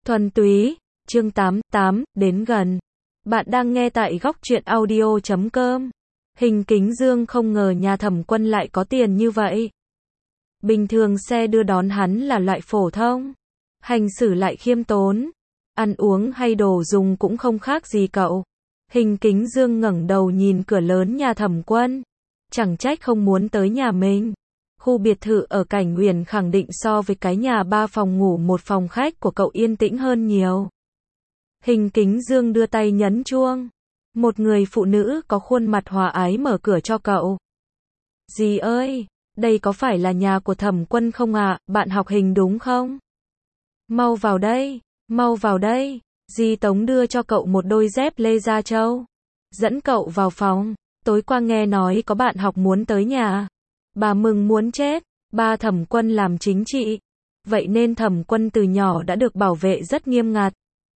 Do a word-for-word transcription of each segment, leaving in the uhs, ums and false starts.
Thuần túy, chương tám, tám, đến gần. Bạn đang nghe tại góc truyện audio chấm com. Hình Kính Dương không ngờ nhà Thẩm Quân lại có tiền như vậy. Bình thường xe đưa đón hắn là loại phổ thông, hành xử lại khiêm tốn, ăn uống hay đồ dùng cũng không khác gì cậu. Hình Kính Dương ngẩng đầu nhìn cửa lớn nhà Thẩm Quân, chẳng trách không muốn tới nhà mình. Khu biệt thự ở Cảnh Uyển khẳng định so với cái nhà ba phòng ngủ một phòng khách của cậu yên tĩnh hơn nhiều. Hình Kính Dương đưa tay nhấn chuông. Một người phụ nữ có khuôn mặt hòa ái mở cửa cho cậu. Dì ơi, đây có phải là nhà của Thẩm Quân không ạ? À? Bạn học Hình đúng không? Mau vào đây, mau vào đây. Dì Tống đưa cho cậu một đôi dép lê da trâu. Dẫn cậu vào phòng. Tối qua nghe nói có bạn học muốn tới nhà. Bà mừng muốn chết. Ba Thẩm Quân làm chính trị. Vậy nên Thẩm Quân từ nhỏ đã được bảo vệ rất nghiêm ngặt.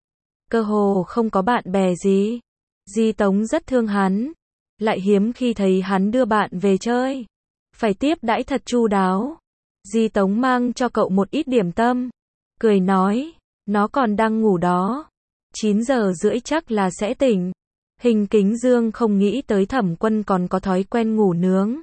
Cơ hồ không có bạn bè gì. Dì Tống rất thương hắn. Lại hiếm khi thấy hắn đưa bạn về chơi. Phải tiếp đãi thật chu đáo. Dì Tống mang cho cậu một ít điểm tâm. Cười nói, nó còn đang ngủ đó. chín giờ rưỡi chắc là sẽ tỉnh. Hình Kính Dương không nghĩ tới Thẩm Quân còn có thói quen ngủ nướng.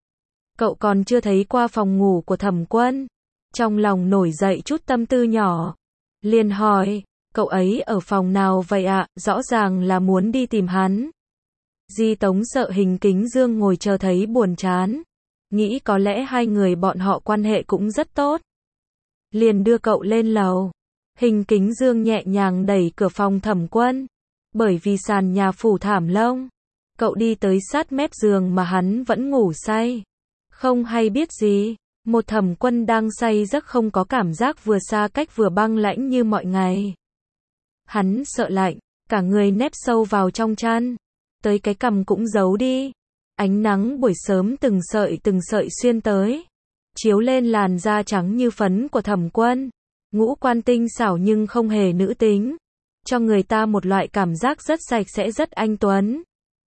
Cậu còn chưa thấy qua phòng ngủ của Thẩm Quân. Trong lòng nổi dậy chút tâm tư nhỏ. Liền hỏi, cậu ấy ở phòng nào vậy ạ? À? Rõ ràng là muốn đi tìm hắn. Dì Tống sợ Hình Kính Dương ngồi chờ thấy buồn chán. Nghĩ có lẽ hai người bọn họ quan hệ cũng rất tốt. Liền đưa cậu lên lầu. Hình Kính Dương nhẹ nhàng đẩy cửa phòng Thẩm Quân. Bởi vì sàn nhà phủ thảm lông. Cậu đi tới sát mép giường mà hắn vẫn ngủ say. Không hay biết gì. Một Thẩm Quân đang say giấc không có cảm giác vừa xa cách vừa băng lãnh như mọi ngày. Hắn sợ lạnh, cả người nép sâu vào trong chăn. Tới cái cằm cũng giấu đi. Ánh nắng buổi sớm từng sợi từng sợi xuyên tới. Chiếu lên làn da trắng như phấn của Thẩm Quân. Ngũ quan tinh xảo nhưng không hề nữ tính. Cho người ta một loại cảm giác rất sạch sẽ rất anh tuấn.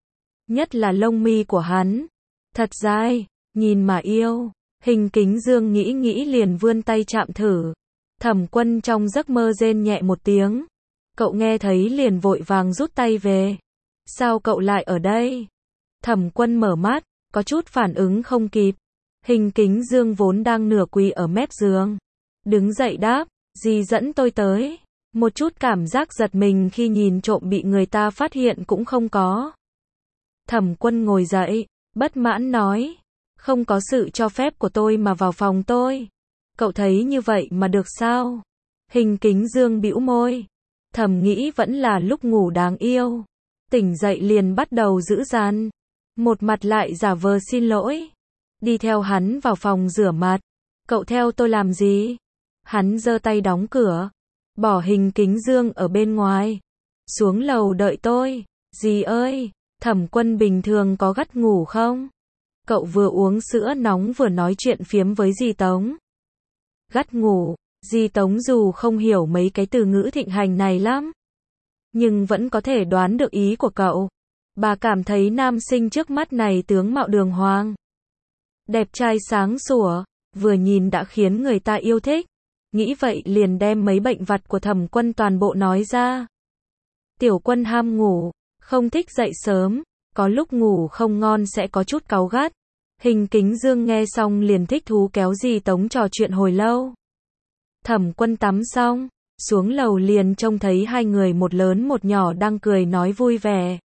Nhất là lông mi của hắn. Thật dai, nhìn mà yêu. Hình Kính Dương nghĩ nghĩ liền vươn tay chạm thử. Thẩm Quân trong giấc mơ rên nhẹ một tiếng. Cậu nghe thấy liền vội vàng rút tay về. Sao cậu lại ở đây? Thẩm Quân mở mắt, có chút phản ứng không kịp. Hình Kính Dương vốn đang nửa quỳ ở mép giường. Đứng dậy đáp, dì dẫn tôi tới. Một chút cảm giác giật mình khi nhìn trộm bị người ta phát hiện cũng không có. Thẩm Quân ngồi dậy, bất mãn nói. Không có sự cho phép của tôi mà vào phòng tôi. Cậu thấy như vậy mà được sao? Hình Kính Dương bĩu môi. Thầm nghĩ vẫn là lúc ngủ đáng yêu. Tỉnh dậy liền bắt đầu giữ dằn. Một mặt lại giả vờ xin lỗi. Đi theo hắn vào phòng rửa mặt. Cậu theo tôi làm gì? Hắn giơ tay đóng cửa. Bỏ Hình Kính Dương ở bên ngoài. Xuống lầu đợi tôi. Dì ơi, Thẩm Quân bình thường có gắt ngủ không? Cậu vừa uống sữa nóng vừa nói chuyện phiếm với dì Tống. Gắt ngủ, dì Tống dù không hiểu mấy cái từ ngữ thịnh hành này lắm. Nhưng vẫn có thể đoán được ý của cậu. Bà cảm thấy nam sinh trước mắt này tướng mạo đường hoàng. Đẹp trai sáng sủa, vừa nhìn đã khiến người ta yêu thích. Nghĩ vậy liền đem mấy bệnh vặt của Thẩm Quân toàn bộ nói ra. Tiểu Quân ham ngủ, không thích dậy sớm. Có lúc ngủ không ngon sẽ có chút cáu gắt. Hình Kính Dương nghe xong liền thích thú kéo dì Tống trò chuyện hồi lâu. Thẩm Quân tắm xong, xuống lầu liền trông thấy hai người một lớn một nhỏ đang cười nói vui vẻ.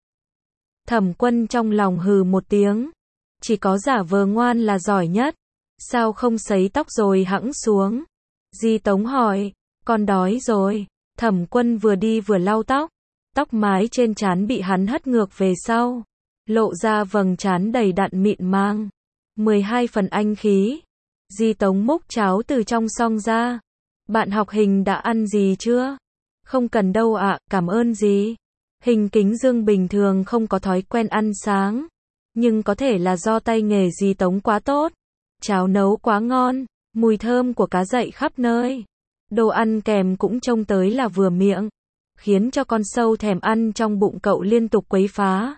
Thẩm Quân trong lòng hừ một tiếng. Chỉ có giả vờ ngoan là giỏi nhất. Sao không sấy tóc rồi hẵng xuống? Dì Tống hỏi, con đói rồi. Thẩm Quân vừa đi vừa lau tóc. Tóc mái trên trán bị hắn hất ngược về sau. Lộ ra vầng trán đầy đặn mịn màng. mười hai phần anh khí. Dì Tống múc cháo từ trong xoong ra. Bạn học Hình đã ăn gì chưa? Không cần đâu ạ, à, cảm ơn dì. Hình Kính Dương bình thường không có thói quen ăn sáng. Nhưng có thể là do tay nghề dì Tống quá tốt. Cháo nấu quá ngon. Mùi thơm của cá dậy khắp nơi. Đồ ăn kèm cũng trông tới là vừa miệng. Khiến cho con sâu thèm ăn trong bụng cậu liên tục quấy phá.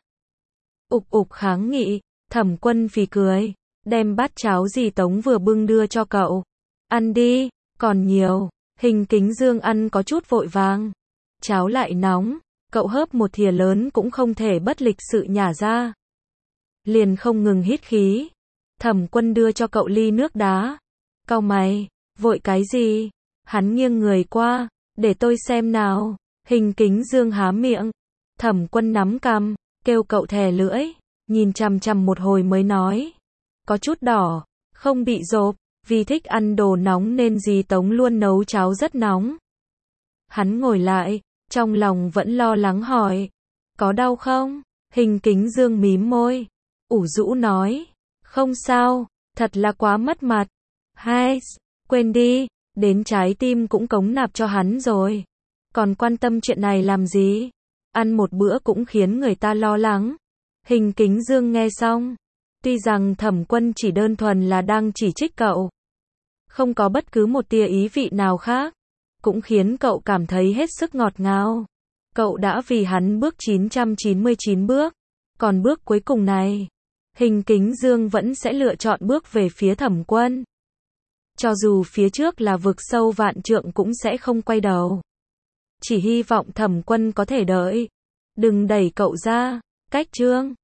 Ục ục kháng nghị. Thẩm Quân phì cười. Đem bát cháo dì Tống vừa bưng đưa cho cậu. Ăn đi, còn nhiều. Hình Kính Dương ăn có chút vội vàng. Cháo lại nóng, cậu hớp một thìa lớn cũng không thể bất lịch sự nhả ra. Liền không ngừng hít khí. Thẩm Quân đưa cho cậu ly nước đá. Cau mày, vội cái gì? Hắn nghiêng người qua, để tôi xem nào. Hình Kính Dương há miệng. Thẩm Quân nắm cằm, kêu cậu thè lưỡi, nhìn chằm chằm một hồi mới nói. Có chút đỏ, không bị rộp, vì thích ăn đồ nóng nên dì Tống luôn nấu cháo rất nóng. Hắn ngồi lại, trong lòng vẫn lo lắng hỏi. Có đau không? Hình Kính Dương mím môi, ủ rũ nói. Không sao, thật là quá mất mặt. Hai, quên đi, đến trái tim cũng cống nạp cho hắn rồi. Còn quan tâm chuyện này làm gì? Ăn một bữa cũng khiến người ta lo lắng. Hình Kính Dương nghe xong. Tuy rằng Thẩm Quân chỉ đơn thuần là đang chỉ trích cậu. Không có bất cứ một tia ý vị nào khác. Cũng khiến cậu cảm thấy hết sức ngọt ngào. Cậu đã vì hắn bước chín trăm chín mươi chín bước. Còn bước cuối cùng này, Hình Kính Dương vẫn sẽ lựa chọn bước về phía Thẩm Quân. Cho dù phía trước là vực sâu vạn trượng cũng sẽ không quay đầu. Chỉ hy vọng Thẩm Quân có thể đợi. Đừng đẩy cậu ra. Cách chương